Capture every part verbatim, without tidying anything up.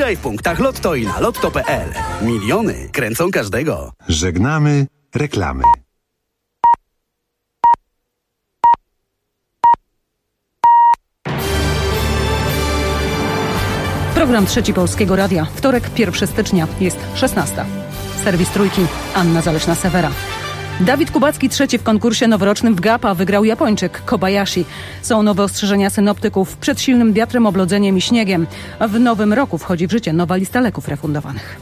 Graj w punktach Lotto i na lotto kropka pe el. Miliony kręcą każdego. Żegnamy reklamy. Program Trzeci Polskiego Radia. Wtorek, pierwszego stycznia. Jest szesnasta. Serwis Trójki. Anna Zaleśna-Sewera. Dawid Kubacki trzeci w konkursie noworocznym w Gapa wygrał Japończyk Kobayashi. Są nowe ostrzeżenia synoptyków przed silnym wiatrem, oblodzeniem i śniegiem. W nowym roku wchodzi w życie nowa lista leków refundowanych.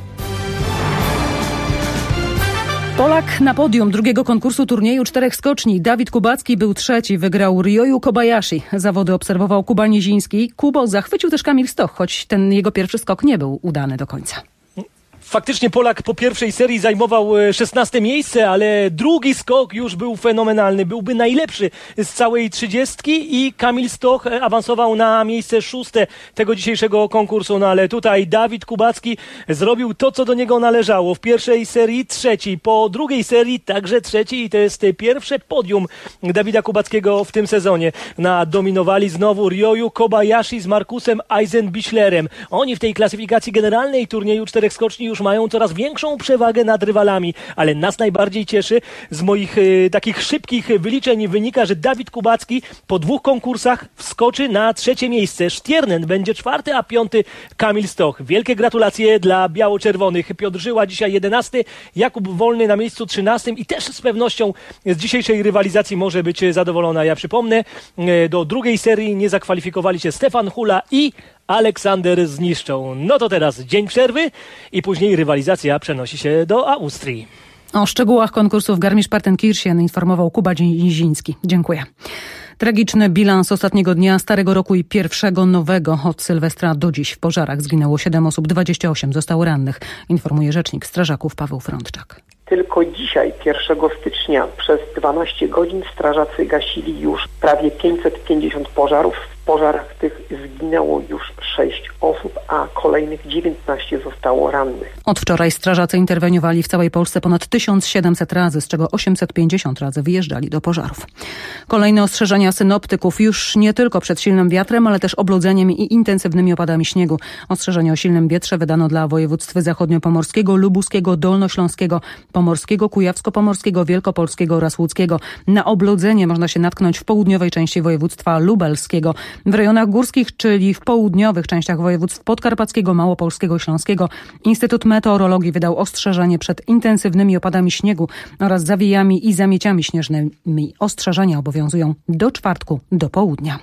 Polak na podium drugiego konkursu turnieju czterech skoczni. Dawid Kubacki był trzeci, wygrał Ryoyu Kobayashi. Zawody obserwował Kuba Niziński. Kubo zachwycił też Kamil Stoch, choć ten jego pierwszy skok nie był udany do końca. Faktycznie Polak po pierwszej serii zajmował szesnaste miejsce, ale drugi skok już był fenomenalny. Byłby najlepszy z całej trzydziestki i Kamil Stoch awansował na miejsce szóste tego dzisiejszego konkursu. No ale tutaj Dawid Kubacki zrobił to, co do niego należało. W pierwszej serii trzeci, po drugiej serii także trzeci i to jest pierwsze podium Dawida Kubackiego w tym sezonie. Nadominowali znowu Ryoyu Kobayashi z Markusem Eisenbichlerem. Oni w tej klasyfikacji generalnej turnieju czterech skoczni już mają coraz większą przewagę nad rywalami, ale nas najbardziej cieszy, z moich y, takich szybkich wyliczeń wynika, że Dawid Kubacki po dwóch konkursach wskoczy na trzecie miejsce. Stiernen będzie czwarty, a piąty Kamil Stoch. Wielkie gratulacje dla biało-czerwonych. Piotr Żyła dzisiaj jedenasty, Jakub Wolny na miejscu trzynastym i też z pewnością z dzisiejszej rywalizacji może być zadowolona. Ja przypomnę, y, do drugiej serii nie zakwalifikowali się Stefan Hula i Aleksander Zniszczą. No to teraz dzień przerwy i później rywalizacja przenosi się do Austrii. O szczegółach konkursu w Garmisch-Partenkirchen informował Kuba Niziński. Dziękuję. Tragiczny bilans ostatniego dnia Starego Roku i pierwszego nowego. Od Sylwestra do dziś w pożarach zginęło siedem osób, dwadzieścia osiem zostało rannych, informuje rzecznik strażaków Paweł Frączczak. Tylko dzisiaj, pierwszego stycznia, przez dwanaście godzin strażacy gasili już prawie pięćset pięćdziesiąt pożarów. W pożarach tych zginęło już sześć osób, a kolejnych dziewiętnaście zostało rannych. Od wczoraj strażacy interweniowali w całej Polsce ponad tysiąc siedemset razy, z czego osiemset pięćdziesiąt razy wyjeżdżali do pożarów. Kolejne ostrzeżenia synoptyków już nie tylko przed silnym wiatrem, ale też oblodzeniem i intensywnymi opadami śniegu. Ostrzeżenie o silnym wietrze wydano dla województw zachodniopomorskiego, lubuskiego, dolnośląskiego, pomorskiego, kujawsko-pomorskiego, wielkopolskiego oraz łódzkiego. Na oblodzenie można się natknąć w południowej części województwa lubelskiego. W rejonach górskich, czyli w południowych częściach województw podkarpackiego, małopolskiego, śląskiego, Instytut Meteorologii wydał ostrzeżenie przed intensywnymi opadami śniegu oraz zawijami i zamieciami śnieżnymi. Ostrzeżenia obowiązują do czwartku do południa.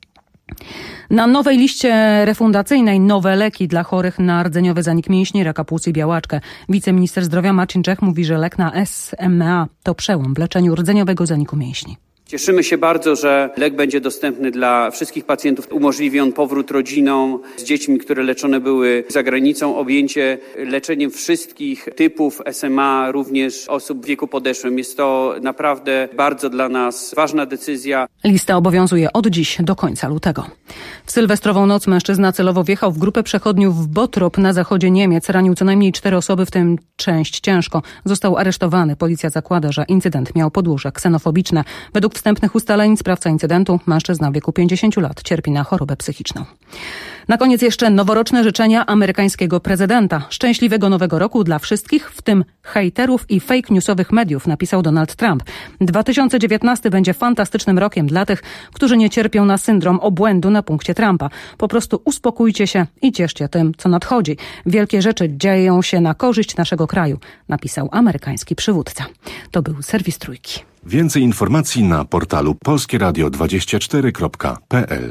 Na nowej liście refundacyjnej nowe leki dla chorych na rdzeniowy zanik mięśni, raka płuc i białaczkę. Wiceminister zdrowia Marcin Czech mówi, że lek na S M A to przełom w leczeniu rdzeniowego zaniku mięśni. Cieszymy się bardzo, że lek będzie dostępny dla wszystkich pacjentów. Umożliwi on powrót rodzinom z dziećmi, które leczone były za granicą, objęcie leczeniem wszystkich typów S M A, również osób w wieku podeszłym. Jest to naprawdę bardzo dla nas ważna decyzja. Lista obowiązuje od dziś do końca lutego. W sylwestrową noc mężczyzna celowo wjechał w grupę przechodniów w Bottrop na zachodzie Niemiec. Ranił co najmniej cztery osoby, w tym część ciężko. Został aresztowany. Policja zakłada, że incydent miał podłoże ksenofobiczne. Według wstępnych ustaleń sprawca incydentu, mężczyzna w wieku pięćdziesięciu lat, cierpi na chorobę psychiczną. Na koniec jeszcze noworoczne życzenia amerykańskiego prezydenta. Szczęśliwego nowego roku dla wszystkich, w tym hejterów i fake newsowych mediów, napisał Donald Trump. dwa tysiące dziewiętnasty będzie fantastycznym rokiem dla tych, którzy nie cierpią na syndrom obłędu na punkcie Trumpa. Po prostu uspokójcie się i cieszcie tym, co nadchodzi. Wielkie rzeczy dzieją się na korzyść naszego kraju, napisał amerykański przywódca. To był serwis Trójki. Więcej informacji na portalu polskie radio dwadzieścia cztery kropka pe el.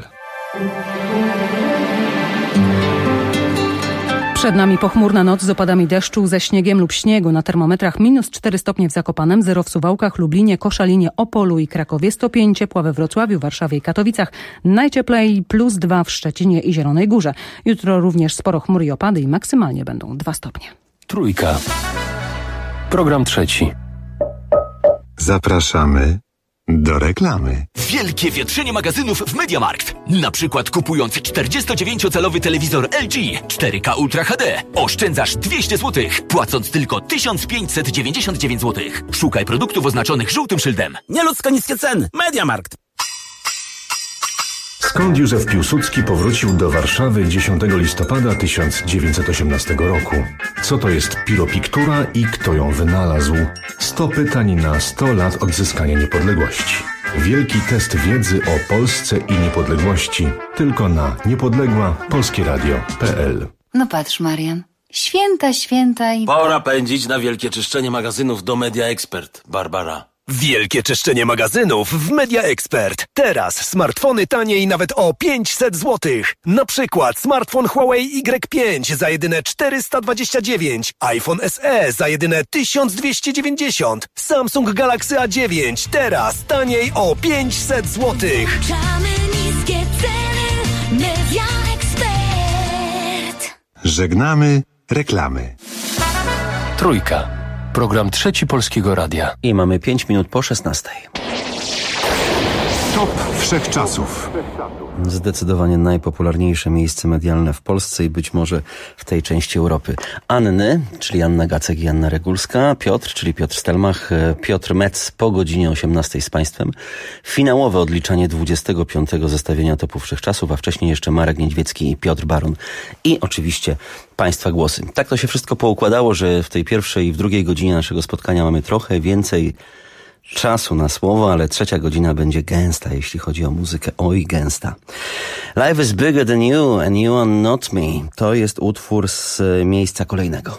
Przed nami pochmurna noc z opadami deszczu, ze śniegiem lub śniegu. Na termometrach minus cztery stopnie w Zakopanem, zero w Suwałkach, Lublinie, Koszalinie, Opolu i Krakowie, stopień ciepła we Wrocławiu, Warszawie i Katowicach. Najcieplej plus dwa w Szczecinie i Zielonej Górze. Jutro również sporo chmur i opady i maksymalnie będą dwa stopnie. Trójka. Program trzeci. Zapraszamy do reklamy. Wielkie wietrzenie magazynów w MediaMarkt. Na przykład kupując czterdziestodziewięciocalowy telewizor L G cztery K Ultra H D oszczędzasz dwieście złotych, płacąc tylko tysiąc pięćset dziewięćdziesiąt dziewięć złotych. Szukaj produktów oznaczonych żółtym szyldem. Nieludzko niskie ceny. MediaMarkt. Skąd Józef Piłsudski powrócił do Warszawy dziesiątego listopada tysiąc dziewięćset osiemnastego roku? Co to jest piropiktura i kto ją wynalazł? sto pytań na sto lat odzyskania niepodległości. Wielki test wiedzy o Polsce i niepodległości tylko na niepodległa polskie radio kropka p l. No patrz, Marian. Święta, święta i... Pora pędzić na wielkie czyszczenie magazynów do Media Expert, Barbara. Wielkie czyszczenie magazynów w Media Expert. Teraz smartfony taniej nawet o pięćset złotych. Na przykład smartfon Huawei Y pięć za jedyne czterysta dwadzieścia dziewięć, iPhone S E za jedyne tysiąc dwieście dziewięćdziesiąt, Samsung Galaxy A dziewięć teraz taniej o pięćset złotych. Niskie ceny. Media Expert. Żegnamy reklamy. Trójka. Program Trzeci Polskiego Radia. I mamy pięć minut po szesnastej. Top wszechczasów. Zdecydowanie najpopularniejsze miejsce medialne w Polsce i być może w tej części Europy. Anny, czyli Anna Gacek i Anna Regulska, Piotr, czyli Piotr Stelmach, Piotr Metz po godzinie osiemnastej z Państwem. Finałowe odliczanie dwudziestego piątego zestawienia topu wszechczasów, a wcześniej jeszcze Marek Niedźwiecki i Piotr Baron. I oczywiście Państwa głosy. Tak to się wszystko poukładało, że w tej pierwszej i w drugiej godzinie naszego spotkania mamy trochę więcej czasu na słowo, ale trzecia godzina będzie gęsta, jeśli chodzi o muzykę. Oj, gęsta. Life is bigger than you and you are not me. To jest utwór z miejsca kolejnego.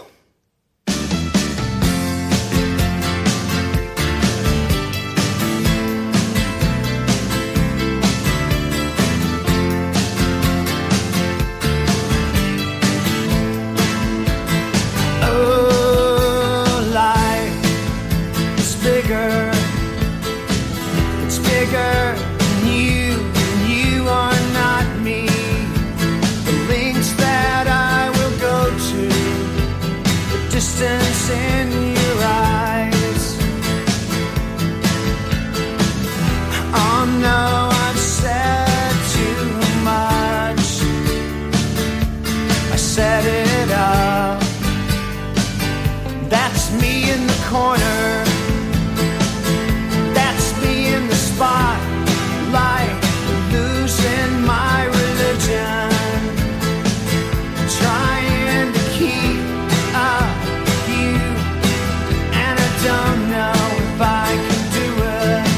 Distance in your eyes. Oh no, I've said too much. I set it up. That's me in the corner. That's me in the spotlight, losing my religion, trying to keep up. Don't know if I can do it.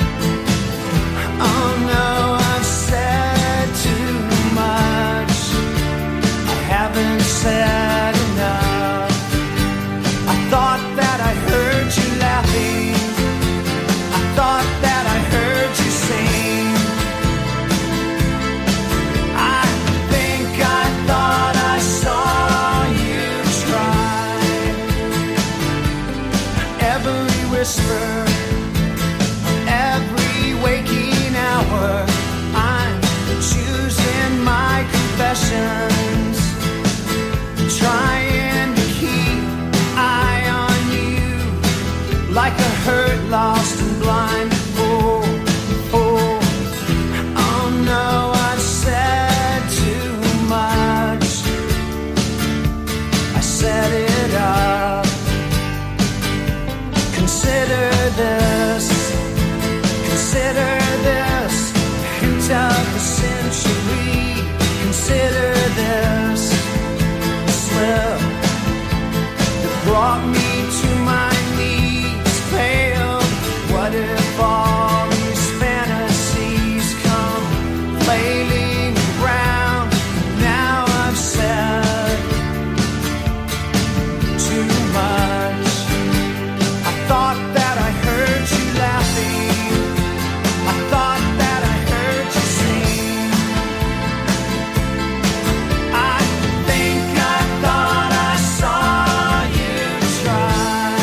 Oh no, I've said too much. I haven't said enough. I thought that I heard you laughing. I thought that I heard you sing. I think I thought I saw you try. Every whisper, every waking hour, I'm choosing my confessions, trying to keep eye on you, like a hurt, lost and blind fool. Oh, oh no, I've said too much. I set it up. Consider this, consider this, hint of the century. Consider this slip that brought me to my knees, pale. What if all these fantasies come flailing around? Now I've said too much. Thought that I heard you laughing. I thought that I heard you sing. I think I thought I saw you try.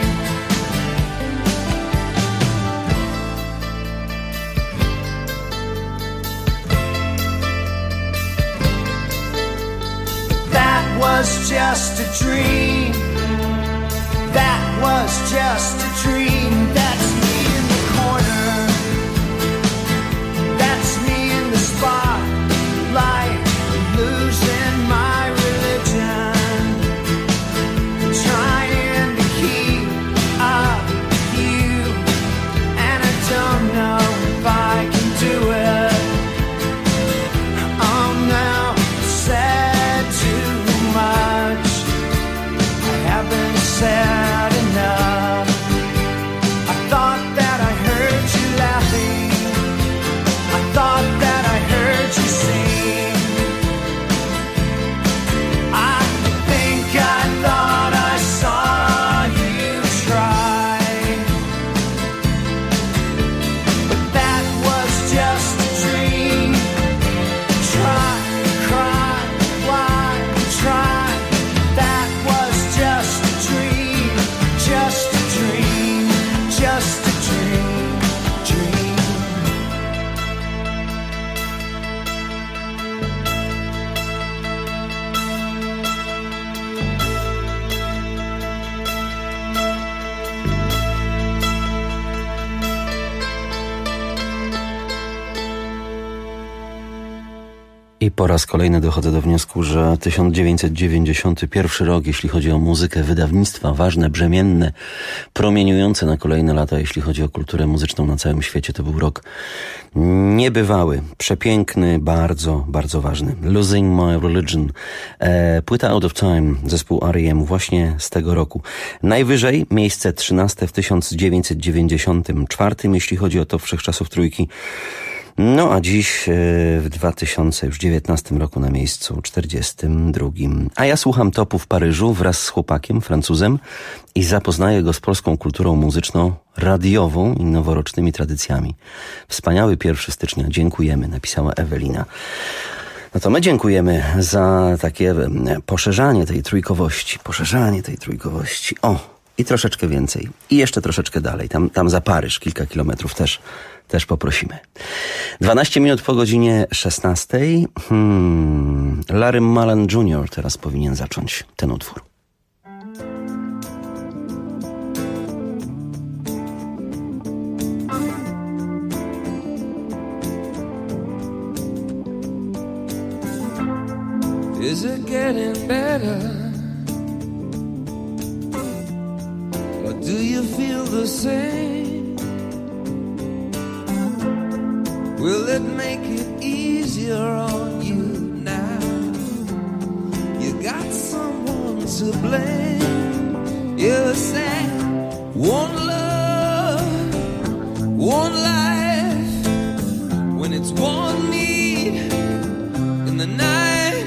That was just a dream. That was just a dream. That's me in the corner. That's me in the spotlight, losing my religion, trying to keep up you, and I don't know if I can do it. I po raz kolejny dochodzę do wniosku, że tysiąc dziewięćset dziewięćdziesiąty pierwszy rok, jeśli chodzi o muzykę, wydawnictwa ważne, brzemienne, promieniujące na kolejne lata, jeśli chodzi o kulturę muzyczną na całym świecie, to był rok niebywały, przepiękny, bardzo, bardzo ważny. Losing My Religion, e, płyta Out of Time, zespół R E M właśnie z tego roku. Najwyżej miejsce trzynaste w tysiąc dziewięćset dziewięćdziesiątym czwartym, jeśli chodzi o top wszechczasów trójki. No a dziś w dwa tysiące dziewiętnastym roku na miejscu czterdziestym drugim. A ja słucham topu w Paryżu wraz z chłopakiem, Francuzem i zapoznaję go z polską kulturą muzyczną, radiową i noworocznymi tradycjami. Wspaniały pierwszego stycznia. Dziękujemy, napisała Ewelina. No to my dziękujemy za takie poszerzanie tej trójkowości. Poszerzanie tej trójkowości. O! I troszeczkę więcej. I jeszcze troszeczkę dalej. Tam, tam za Paryż, kilka kilometrów też, też poprosimy. dwanaście minut po godzinie szesnastej. Hmm, Larry Mullen junior teraz powinien zacząć ten utwór. Is it getting better? Do you feel the same? Will it make it easier on you now? You got someone to blame. You say one love, one life. When it's one need in the night,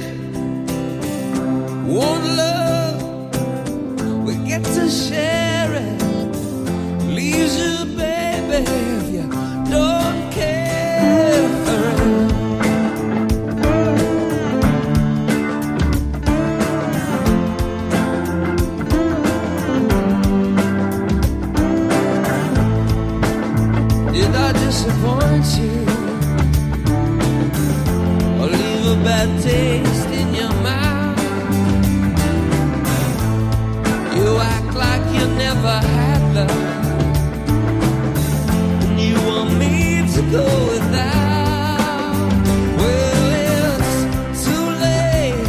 one love, we get to share it. Leaves you, baby, if you don't care. Did I disappoint you or leave a bad taste in your mouth? You act like you never had love. To go without. Well, it's too late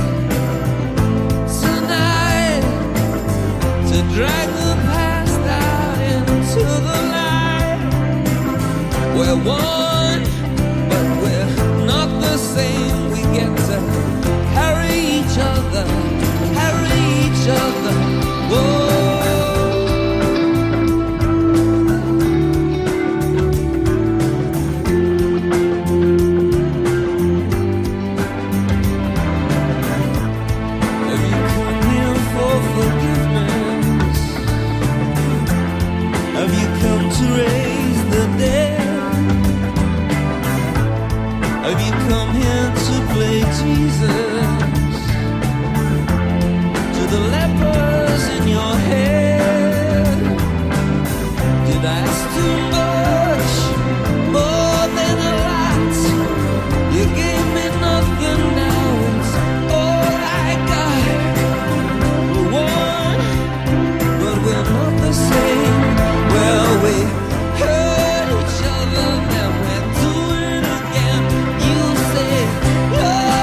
tonight to drag the past out into the night. We're one, but we're not the same. We get to carry each other, carry each other. Whoa.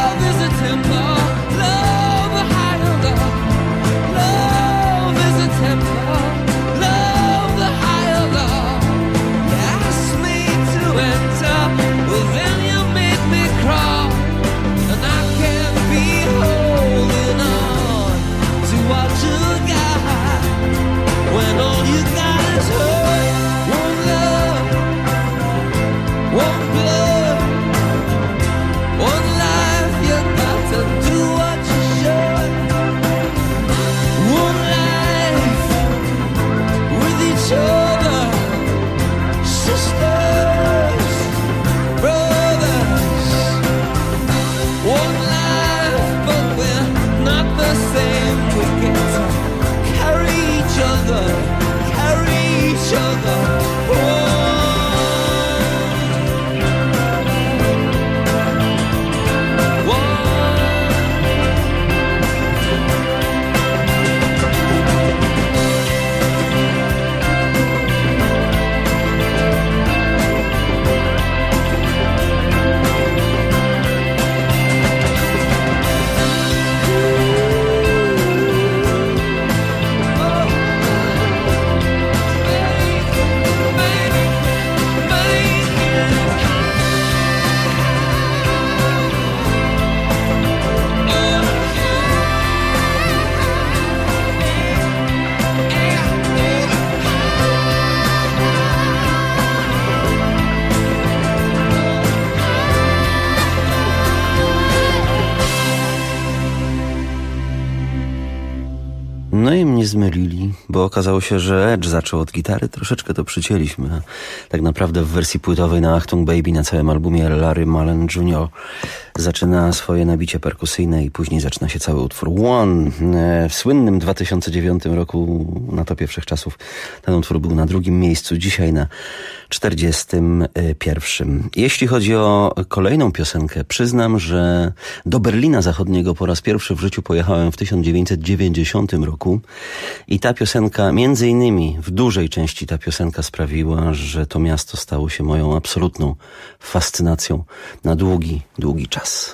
Love is a No i mnie zmylili, bo okazało się, że Edge zaczął od gitary, troszeczkę to przycięliśmy. A tak naprawdę w wersji płytowej na Achtung Baby na całym albumie Larry Mullen junior zaczyna swoje nabicie perkusyjne i później zaczyna się cały utwór One. W słynnym dwa tysiące dziewiątym roku na topie wszechczasów ten utwór był na drugim miejscu, dzisiaj na czterdziestym pierwszym. Jeśli chodzi o kolejną piosenkę, przyznam, że do Berlina Zachodniego po raz pierwszy w życiu pojechałem w tysiąc dziewięćset dziewięćdziesiątym roku i ta piosenka, między innymi w dużej części ta piosenka sprawiła, że to miasto stało się moją absolutną fascynacją na długi, długi czas.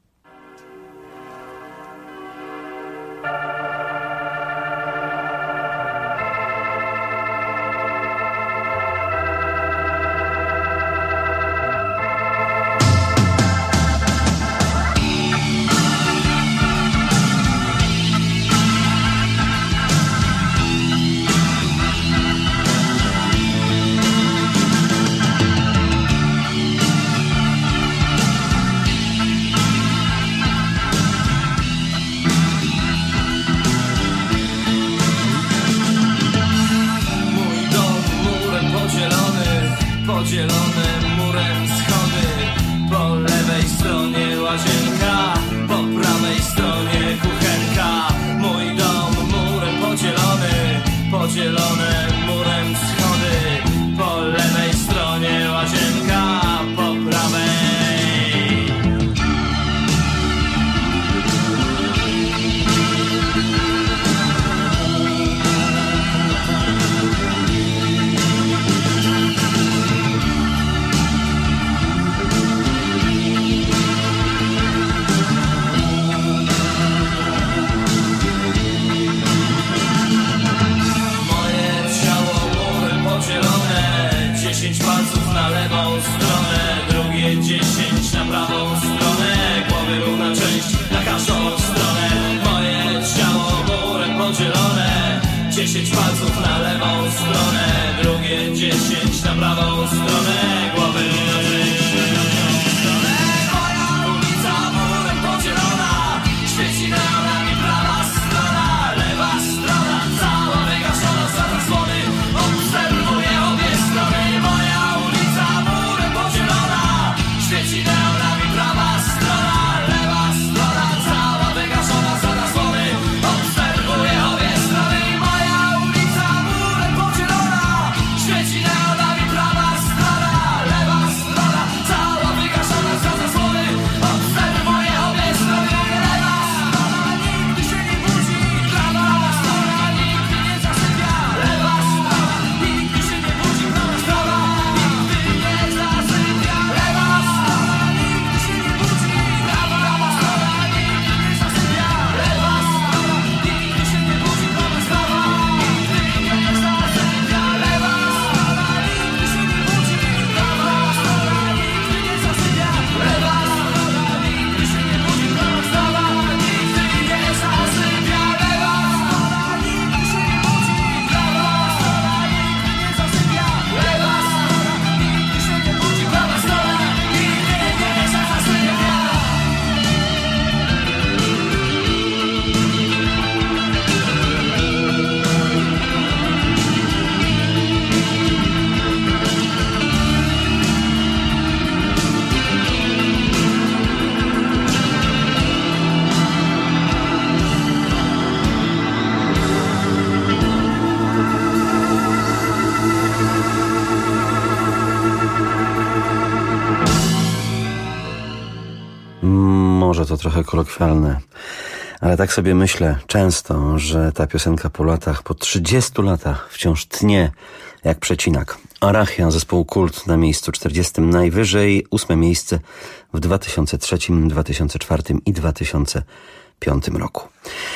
Może to trochę kolokwialne, ale tak sobie myślę często, że ta piosenka po latach, po trzydziestu latach wciąż tnie jak przecinak. Arachia, zespołu Kult na miejscu czterdziestym, najwyżej ósme miejsce w dwa tysiące trzecim, dwa tysiące czwartym i dwa tysiące piątym roku.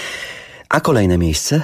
A kolejne miejsce?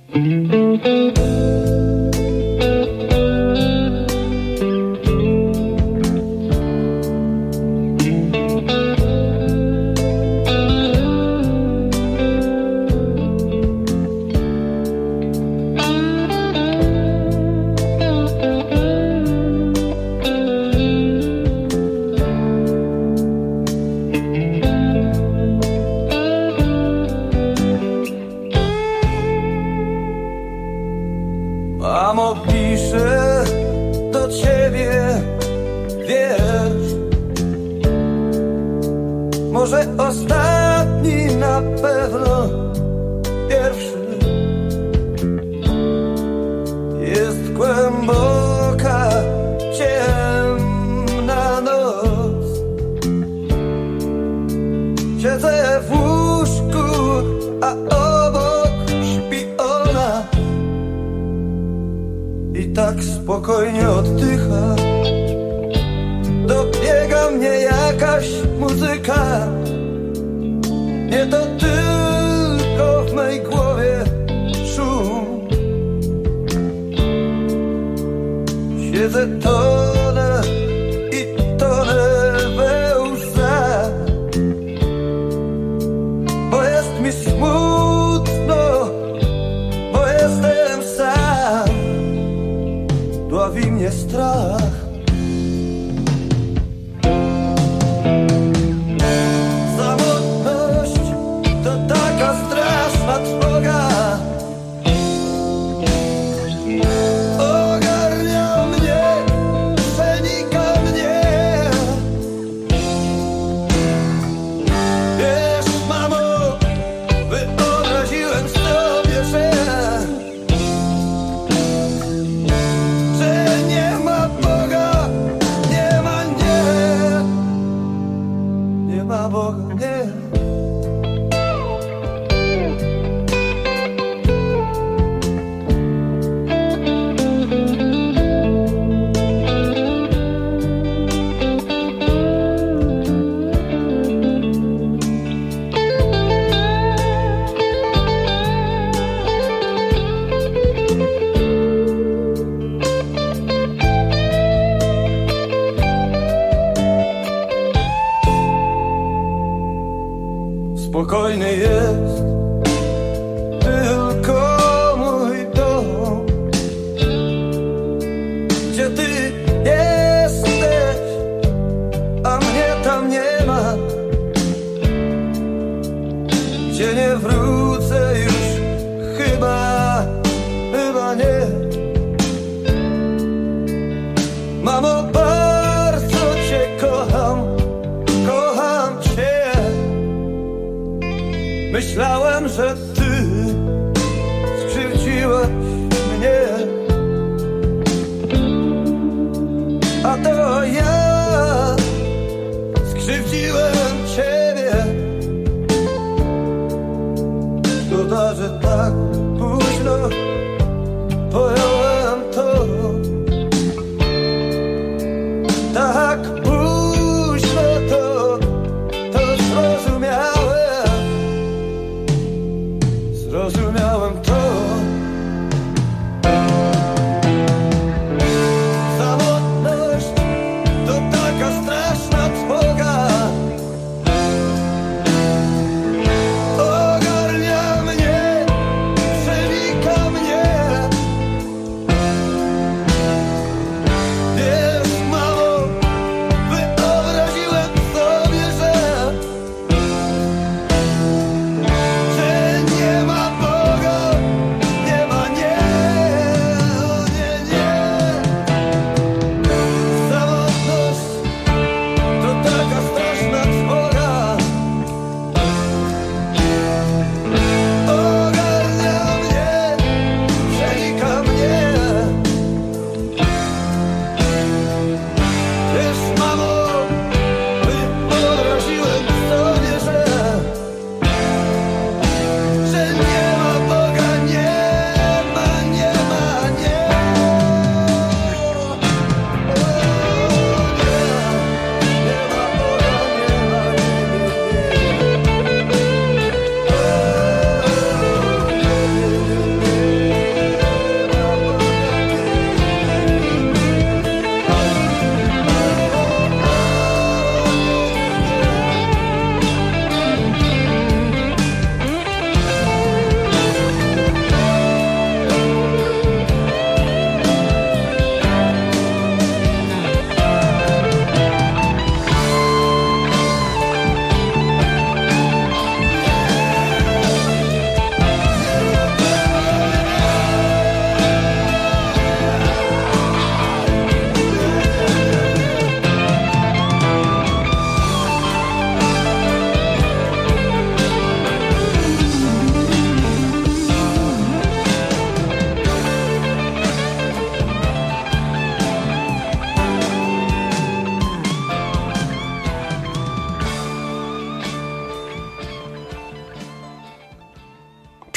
Mamo, piszę do ciebie, wiesz, może ostatni, na pewno pierwszy. Jest głęboka, ciemna noc. Siedzę w łóżku, a obok śpi ona i tak spokojnie oddycha. Dobiega mnie jakaś muzyka. Nie to tylko w mej głowie szum. Siedzę, tonę i tonę we łzach, bo jest mi smutno, bo jestem sam. Dławi mnie strach. Samotność to taka straszna trwoga. Ogarnia mnie, przenika mnie. Wiesz, mamo, wyobraziłem sobie, że że nie ma Boga, nie ma, nie, nie ma Boga, nie. Spokojny jest tylko mój dom, gdzie ty jesteś, a mnie tam nie ma, gdzie nie wrócę już, chyba, chyba nie. Mamo, bardzo cię kocham, kocham cię. Myślałem, że ty skrzywdziłaś mnie, a to ja skrzywdziłem ciebie. Szkoda, że tak późno pojąłem to. Tak późno to, to zrozumiałem. Zrozumiałem to. Samotność to taka straszna trwoga. Ogarnia mnie, przenika mnie. Wiesz, mamo, wyobraziłem sobie, że że nie ma Boga,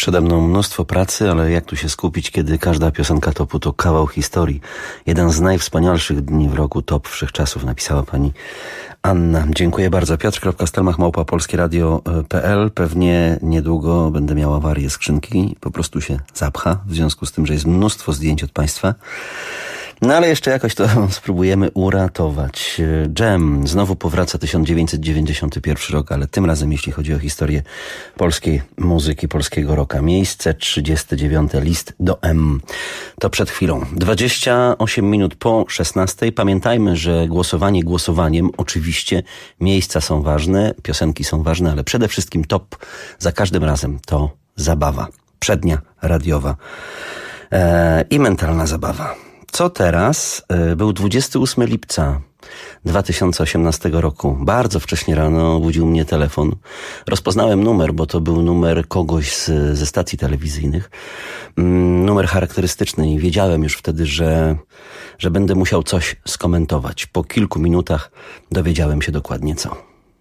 Przede mną mnóstwo pracy, ale jak tu się skupić, kiedy każda piosenka topu to kawał historii. Jeden z najwspanialszych dni w roku, top wszechczasów, napisała pani Anna. Dziękuję bardzo. Piotr Stelmach, małpa polskieradio kropka p l. Pewnie niedługo będę miał awarię skrzynki. Po prostu się zapcha, w związku z tym, że jest mnóstwo zdjęć od państwa. No ale jeszcze jakoś to spróbujemy uratować. Jam znowu powraca tysiąc dziewięćset dziewięćdziesiąty pierwszy rok, ale tym razem jeśli chodzi o historię polskiej muzyki, polskiego rocka. Miejsce trzydzieste dziewiąte, list do M. To przed chwilą. dwadzieścia osiem minut po szesnastej. Pamiętajmy, że głosowanie głosowaniem. Oczywiście miejsca są ważne, piosenki są ważne, ale przede wszystkim top za każdym razem to zabawa. Przednia, radiowa e, i mentalna zabawa. Co teraz? Był dwudziestego ósmego lipca dwa tysiące osiemnastego roku. Bardzo wcześnie rano obudził mnie telefon. Rozpoznałem numer, bo to był numer kogoś z, ze stacji telewizyjnych. Numer charakterystyczny i wiedziałem już wtedy, że, że będę musiał coś skomentować. Po kilku minutach dowiedziałem się dokładnie co.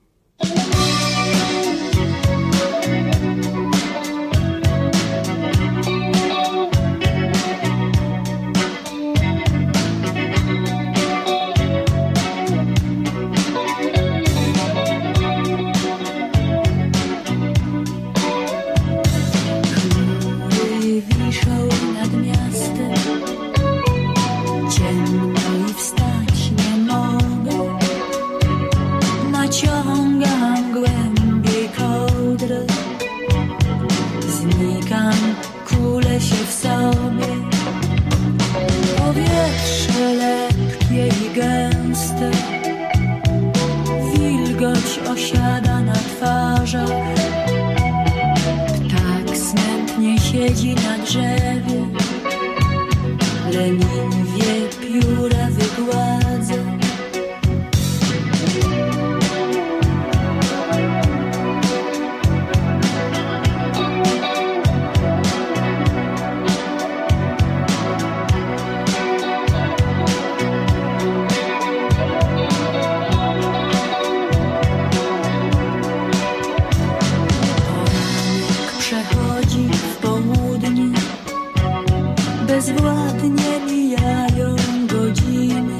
Osiada na twarzach, ptak smętnie siedzi na drzewie, leniwie pióra wygładza. Bezwładnie mijają godziny,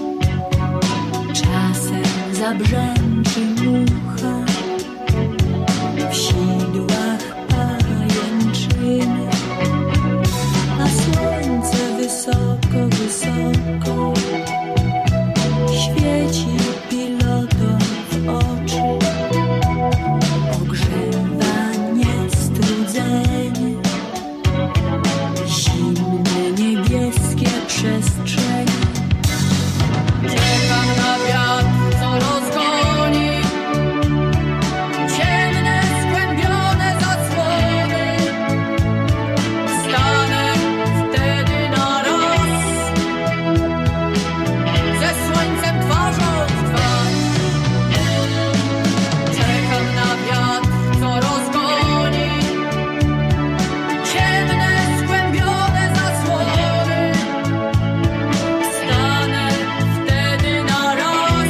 czasem zabrzęczy mucha, w sidłach pajęczyny, a słońce wysoko, wysoko świeci pilotom w oczy, ogrzewa niestrudzenie. Niebieskie przestrzenie. Czekam na wiatr, co rozgoni ciemne, skłębione zasłony. Stanę wtedy na raz ze słońcem twarzą w twarz. Czekam na wiatr, co rozgoni ciemne, skłębione zasłony. Stanę wtedy na raz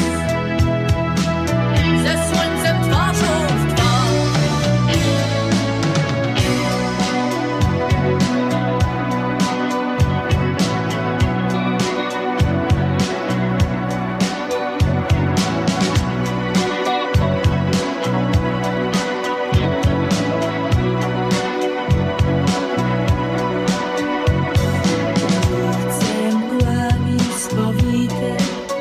ze słońcem twarzą w twarz. Ulice mgłami spowite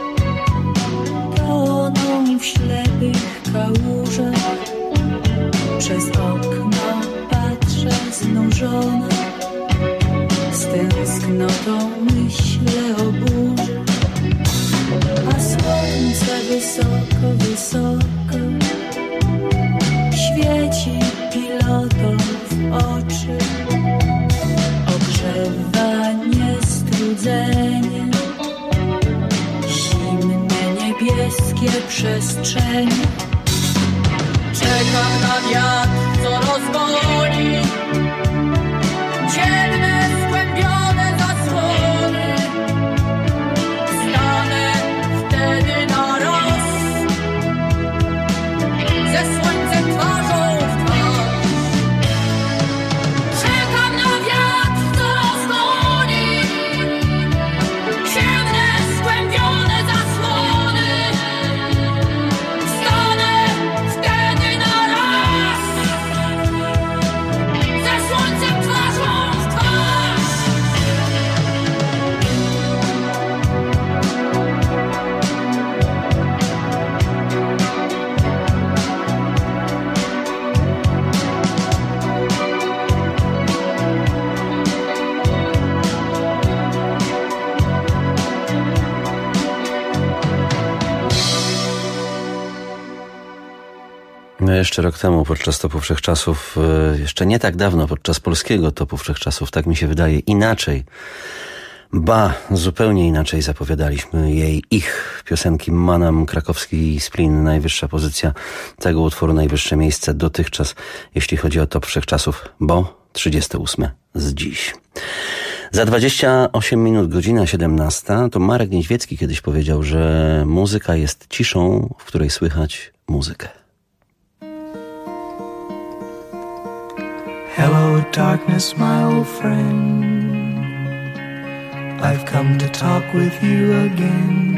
toną w ślepych kałużach. Przez okno patrzę znużona, z tęsknotą myślę o burzy, a słońce wysoko, wysoko świeci pilotom w oczy, ogrzewa niestrudzenie, zimne niebieskie przestrzenie. Czekam na wiatr, co rozgoni ciemne, skłębione zasłony. Stanę wtedy na raz ze słońcem twarzą w twarz. jeszcze rok temu podczas Topu Wszechczasów, jeszcze nie tak dawno, podczas polskiego Topu Wszechczasów, tak mi się wydaje, inaczej, ba, zupełnie inaczej zapowiadaliśmy jej, ich piosenki Manam, Krakowski Splin, najwyższa pozycja tego utworu, najwyższe miejsce dotychczas, jeśli chodzi o Top Wszechczasów, bo trzydzieste ósme z dziś. Za dwadzieścia osiem minut, godzina siedemnasta, to Marek Niedźwiecki kiedyś powiedział, że muzyka jest ciszą, w której słychać muzykę. Hello darkness, my old friend, I've come to talk with you again,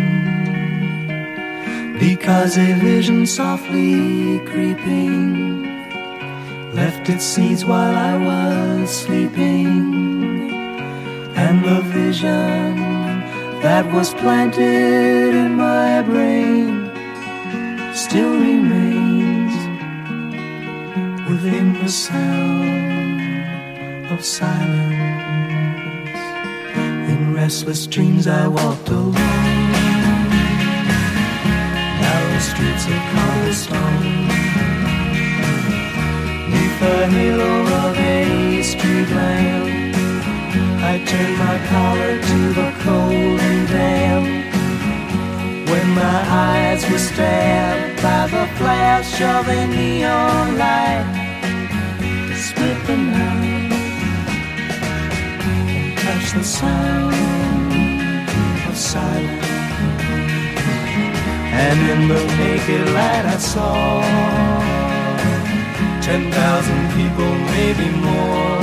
because a vision softly creeping left its seeds while I was sleeping, and the vision that was planted in my brain still remains within the sound of silence. In restless dreams I walked alone, narrow streets of cobblestone, neath the halo of a street lamp. I turned my collar to the cold and damp, when my eyes were stabbed by the flash of a neon light. Split the night and touch the sound of silence, and in the naked light I saw ten thousand people, maybe more,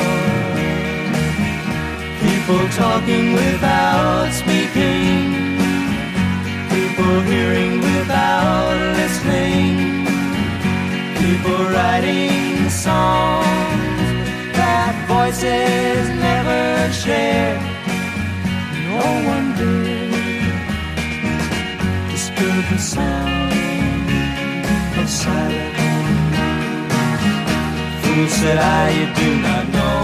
people talking without speaking, people hearing without listening, people writing songs that voices never share. No one did disturb the sound of silence. Fool, said I, you do not know,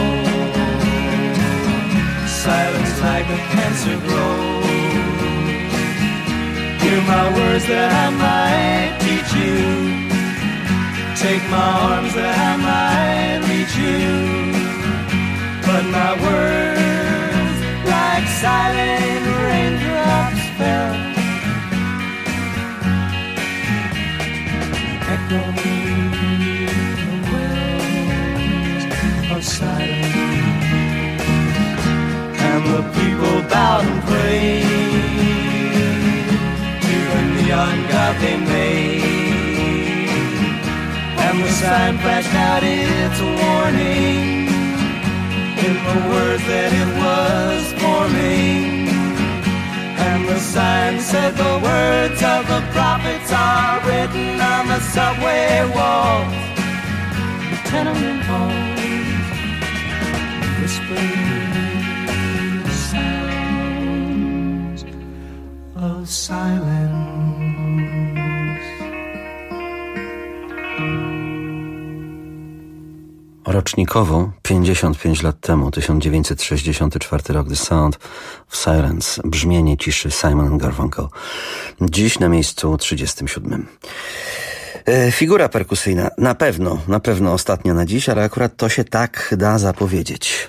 silence like a cancer grows. Hear my words that I might teach you, take my arms that I might reach you, but my words like silent raindrops fell, echoing the wells of silence. And the people bowed and prayed to the neon god they made, and the sign flashed out its warning in the words that it was forming. And the sign said the words of the prophets are written on the subway walls, the tenement halls, whispering of silence. Rocznikowo, pięćdziesiąt pięć lat temu, tysiąc dziewięćset sześćdziesiąty czwarty rok, The Sound of Silence, brzmienie ciszy, Simon and Garfunkel. Dziś na miejscu trzydziestym siódmym. E, figura perkusyjna, na pewno, na pewno ostatnia na dziś, ale akurat to się tak da zapowiedzieć.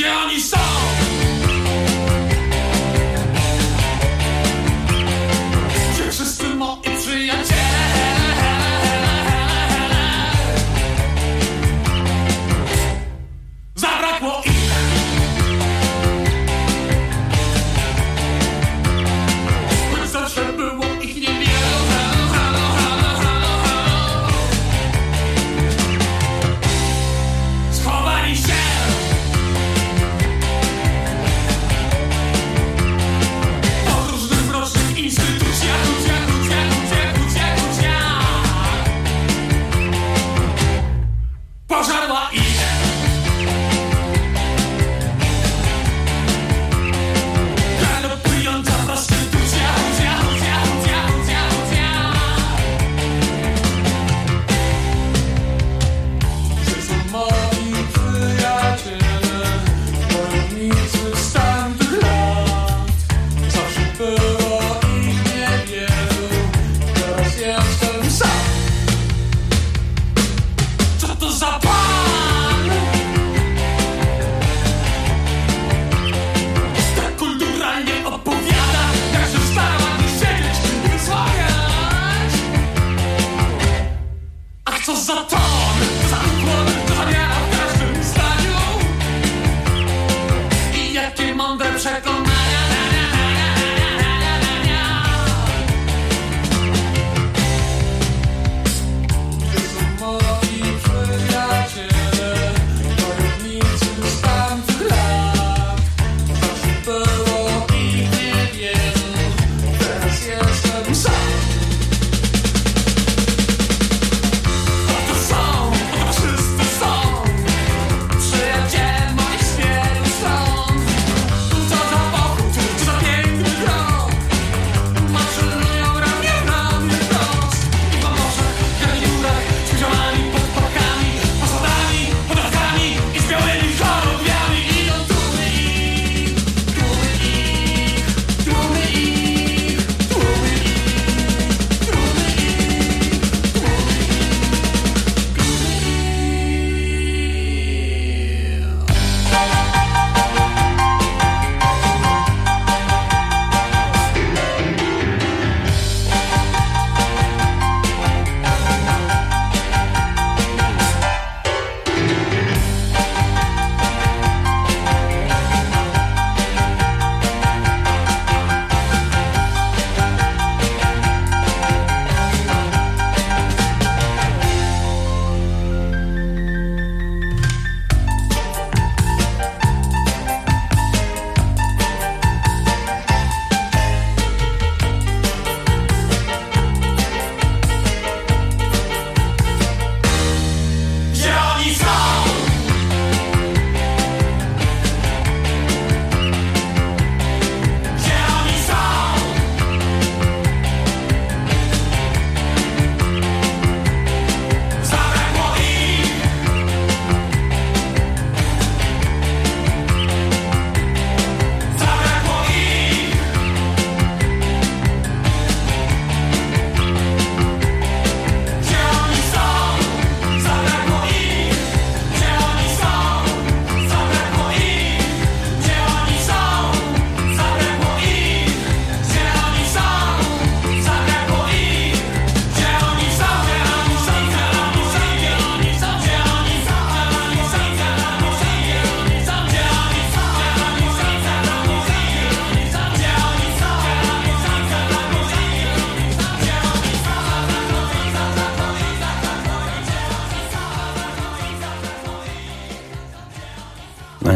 Gdzie oni są?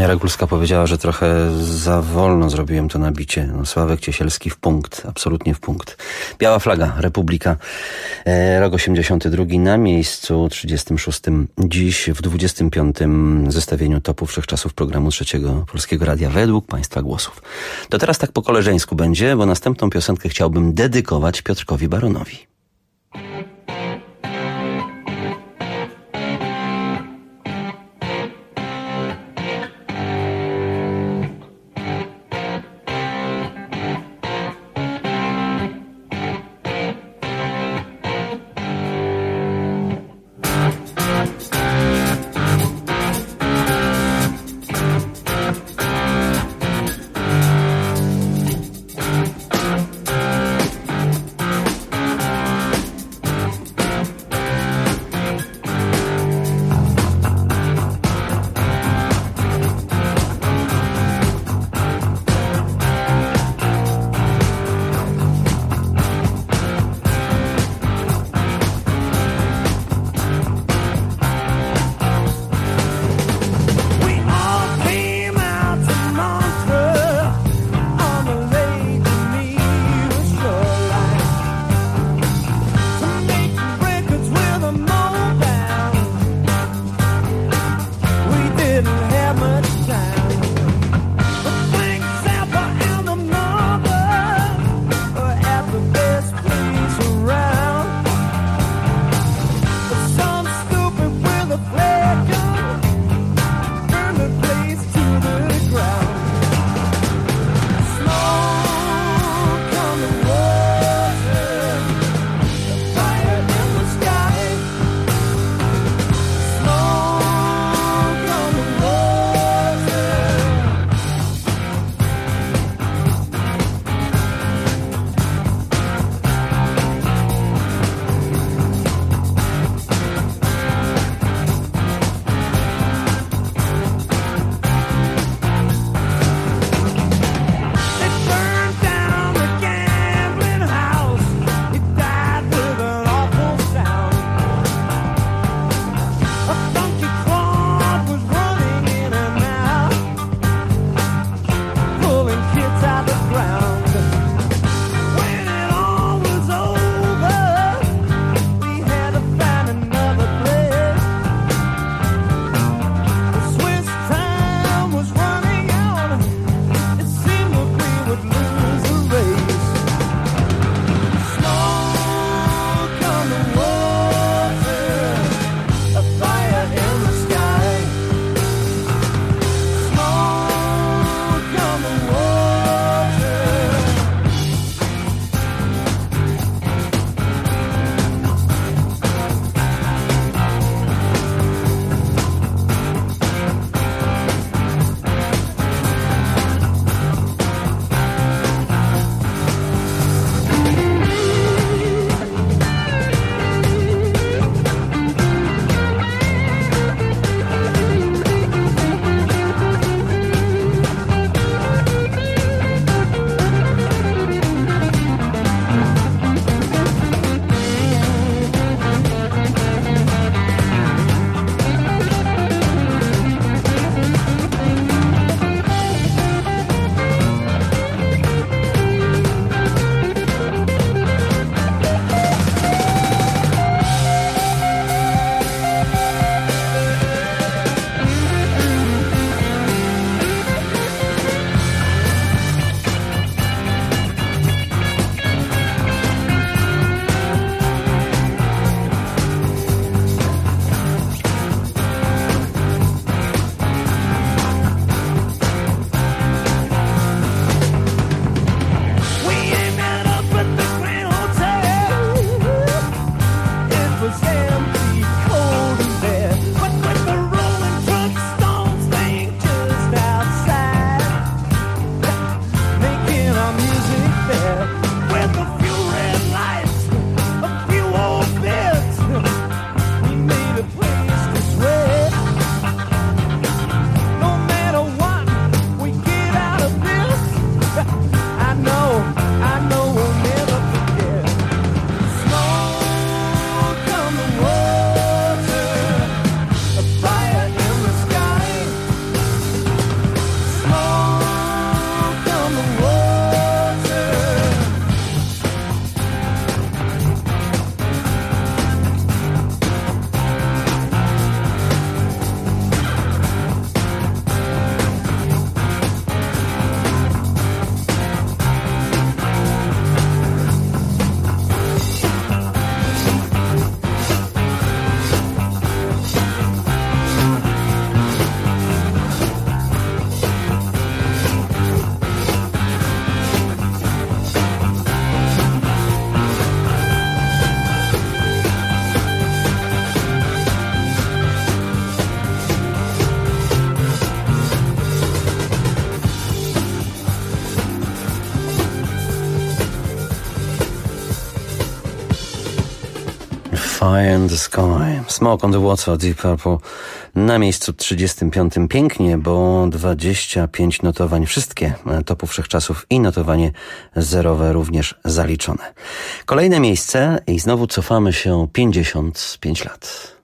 Ania Regulska powiedziała, że trochę za wolno zrobiłem to nabicie. No, Sławek Ciesielski w punkt, absolutnie w punkt. Biała flaga, Republika, e, rok osiemdziesiąty drugi na miejscu trzydziestym szóstym. Dziś w dwudziestym piątym zestawieniu topu wszechczasów programu Trzeciego Polskiego Radia według Państwa głosów. To teraz tak po koleżeńsku będzie, bo następną piosenkę chciałbym dedykować Piotrkowi Baronowi. Fire in the Sky. Smoke on the Water, Deep Purple. Na miejscu trzydziestym piątym. Pięknie, bo dwadzieścia pięć notowań. Wszystkie topy wszechczasów i notowanie zerowe również zaliczone. Kolejne miejsce i znowu cofamy się pięćdziesiąt pięć lat.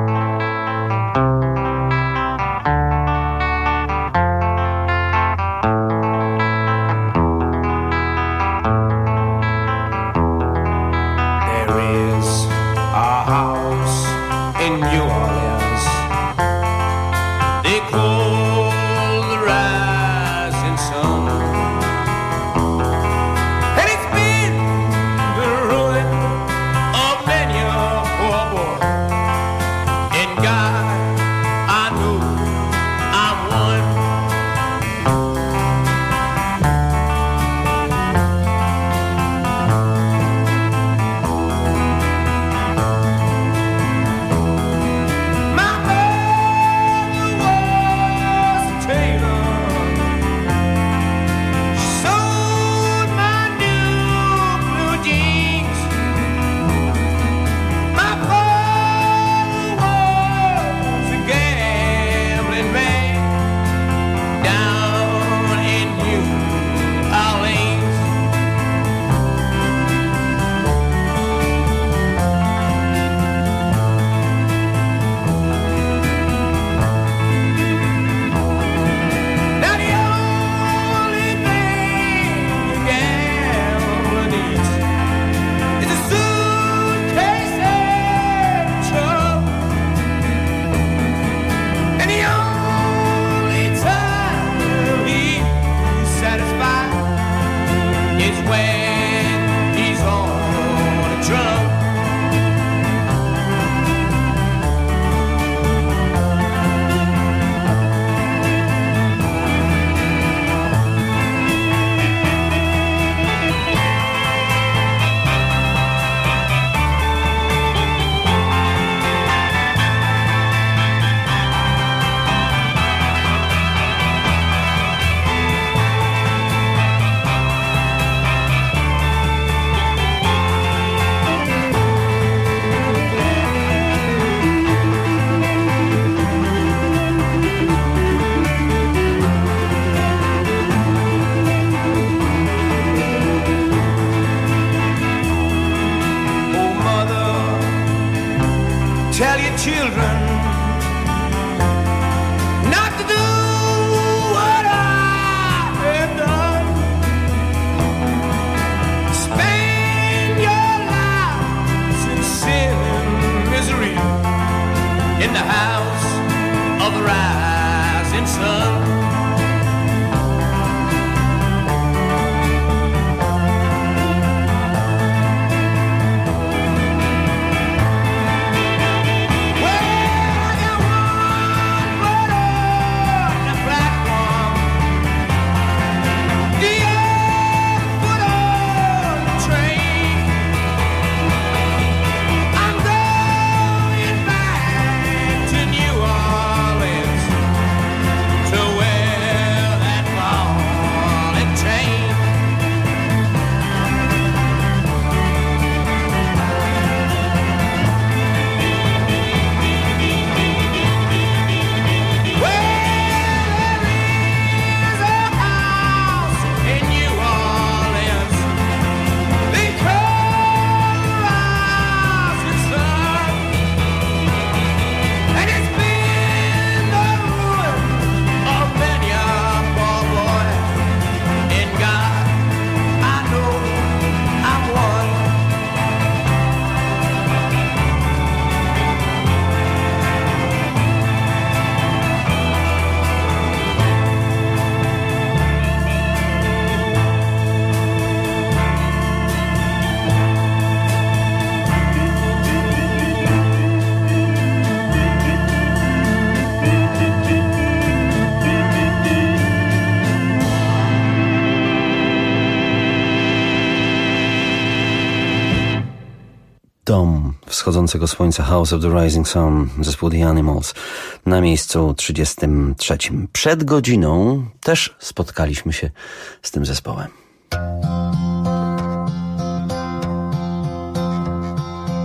Dom wschodzącego słońca, House of the Rising Sun, zespół The Animals, na miejscu trzydziestym trzecim. Przed godziną też spotkaliśmy się z tym zespołem.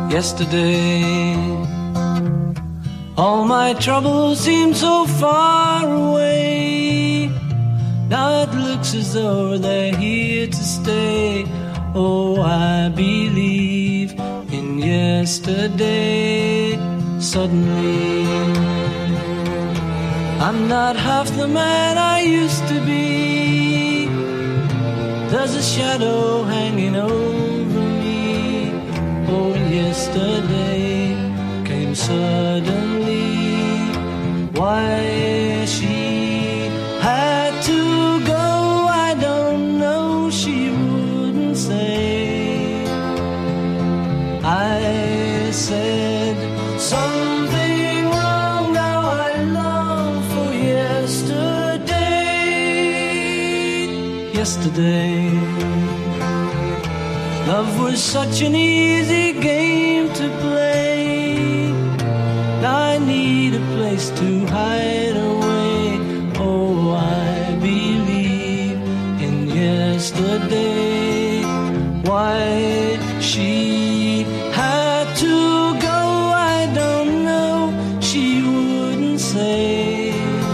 yesterday. All my troubles seem so far away. Now it looks as though they're here to stay. Oh, I believe in yesterday. Suddenly, I'm not half the man I used to be. There's a shadow hanging over me. Oh, yesterday came suddenly. Why she had to go, I don't know, she wouldn't say. I said something wrong, now I long for yesterday. Yesterday, love was such an easy game to play. Now I need a place to hide away. Oh, I believe in yesterday. Why she had to go, I don't know, she wouldn't say.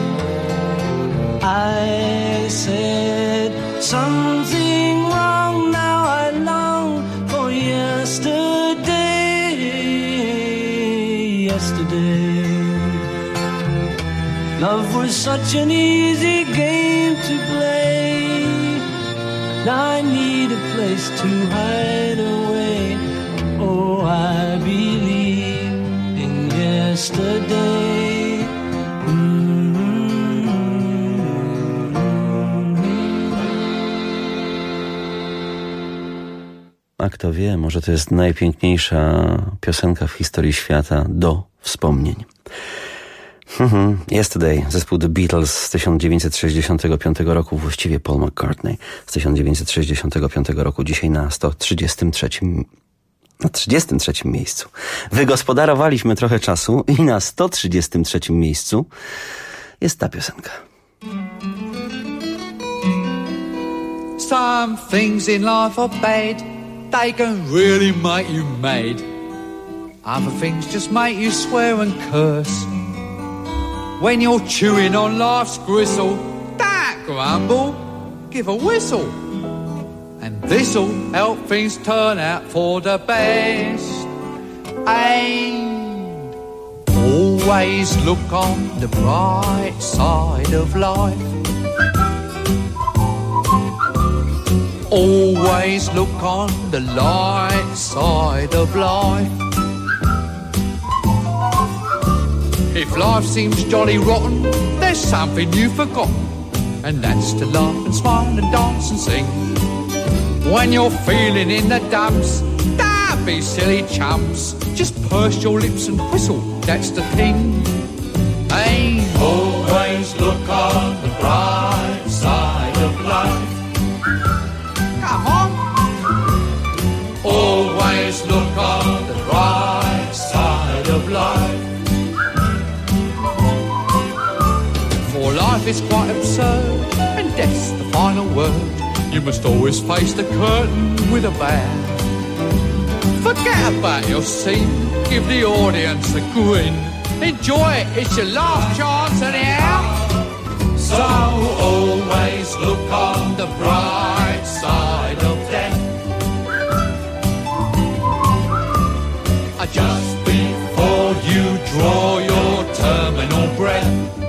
I said something wrong, now I long for yesterday. Yesterday, love was such an easy game to play. Now I need a place to hide away. Oh, I believe in yesterday. A kto wie, może to jest najpiękniejsza piosenka w historii świata do wspomnień. Yesterday, zespół The Beatles z tysiąc dziewięćset sześćdziesiątego piątego roku, właściwie Paul McCartney z tysiąc dziewięćset sześćdziesiątego piątego roku, dzisiaj na sto trzydziestym trzecim, na trzydziestym trzecim miejscu. Wygospodarowaliśmy trochę czasu i na sto trzydziestym trzecim miejscu jest ta piosenka. Some things in life are bad, they can really make you mad. Other things just make you swear and curse. When you're chewing on life's gristle, don't grumble, give a whistle. And this'll help things turn out for the best. And always look on the bright side of life. Always look on the light side of life. If life seems jolly rotten, there's something you've forgotten, and that's to laugh and smile and dance and sing. When you're feeling in the dumps, don't be silly chumps, just purse your lips and whistle, that's the thing. Hey, always look on the bright side of life. Come on. Always look on the bright side of life. For life is quite absurd, and death's the final word. You must always face the curtain with a bow. Forget about your scene, give the audience a grin. Enjoy it, it's your last chance anyhow. So always look on the bright side of death. Just before you draw your terminal breath.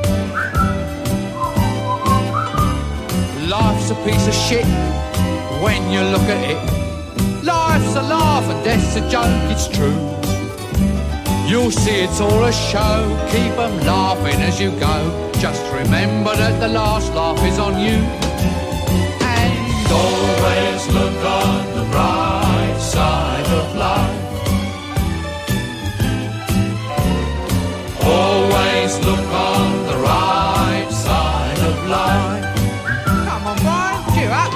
Life's a piece of shit when you look at it. Life's a laugh and death's a joke, it's true. You'll see it's all a show, keep them laughing as you go. Just remember that the last laugh is on you. And always look on the bright side of life. Always look on the right side of life. Come on, Brian, cheer up.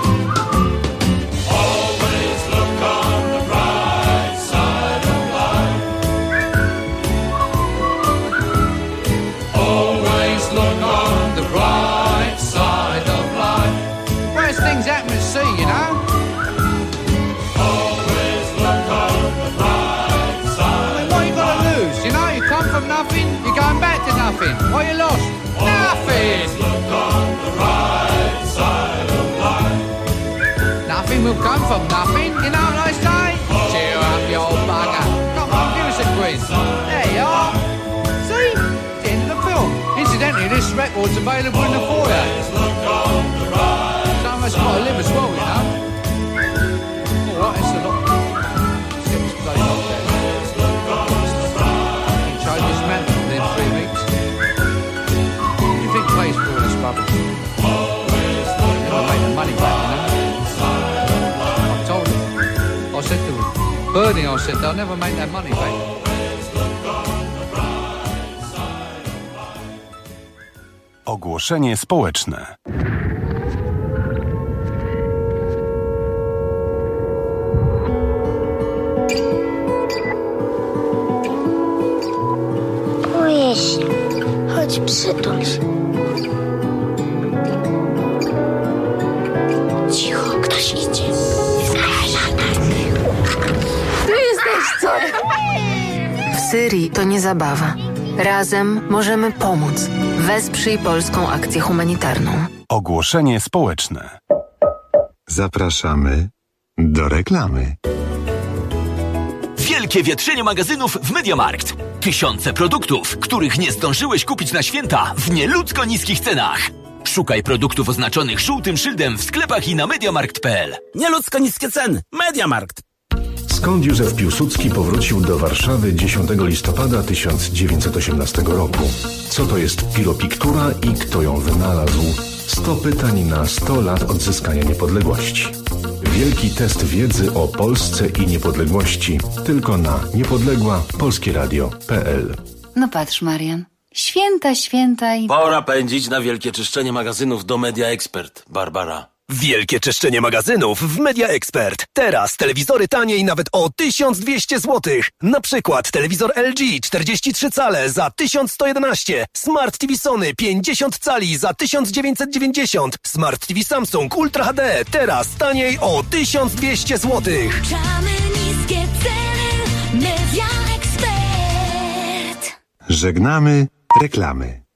Always look on the right side of life. Always look on the right side of life. Worst things happen at sea, you know. nothing. What you lost? Nothing. Nothing will come from nothing, you know what I say? Cheer up, you old bugger. Come on, give us a quiz. There you are. See? It's the end of the film. Incidentally, this record's available in the foyer. Some of us got to live as well, you know. Alright, it's a lot. Let's get this bloody lot there. You can trade this man within three weeks. What do you think pays for all this rubbish? Never make the money back, you know. I said to Bernie, I said, they'll never make that money back. Ogłoszenie społeczne. Boję się. Chodź, przytul się. Cicho, ktoś idzie. Ty jesteś co? W Syrii to nie zabawa. Razem możemy pomóc. Wesprzyj polską akcję humanitarną. Ogłoszenie społeczne. Zapraszamy do reklamy. Wielkie wietrzenie magazynów w MediaMarkt. Tysiące produktów, których nie zdążyłeś kupić na święta w nieludzko niskich cenach. Szukaj produktów oznaczonych żółtym szyldem w sklepach i na mediamarkt kropka p l. Nieludzko niskie ceny. MediaMarkt. Skąd Józef Piłsudski powrócił do Warszawy dziesiątego listopada tysiąc dziewięćset osiemnastego roku? Co to jest piropiktura i kto ją wynalazł? sto pytań na sto lat odzyskania niepodległości. Wielki test wiedzy o Polsce i niepodległości tylko na niepodległa polskie radio kropka p l. No patrz, Marian. Święta, święta i... Pora pędzić na wielkie czyszczenie magazynów do Media Expert, Barbara. Wielkie czyszczenie magazynów w Media Expert. Teraz telewizory taniej nawet o tysiąc dwieście złotych. Na przykład telewizor L G czterdzieści trzy cale za tysiąc sto jedenaście, Smart T V Sony pięćdziesiąt cali za tysiąc dziewięćset dziewięćdziesiąt, Smart T V Samsung Ultra H D teraz taniej o tysiąc dwieście złotych. Niskie ceny, Media Expert. Żegnamy reklamy.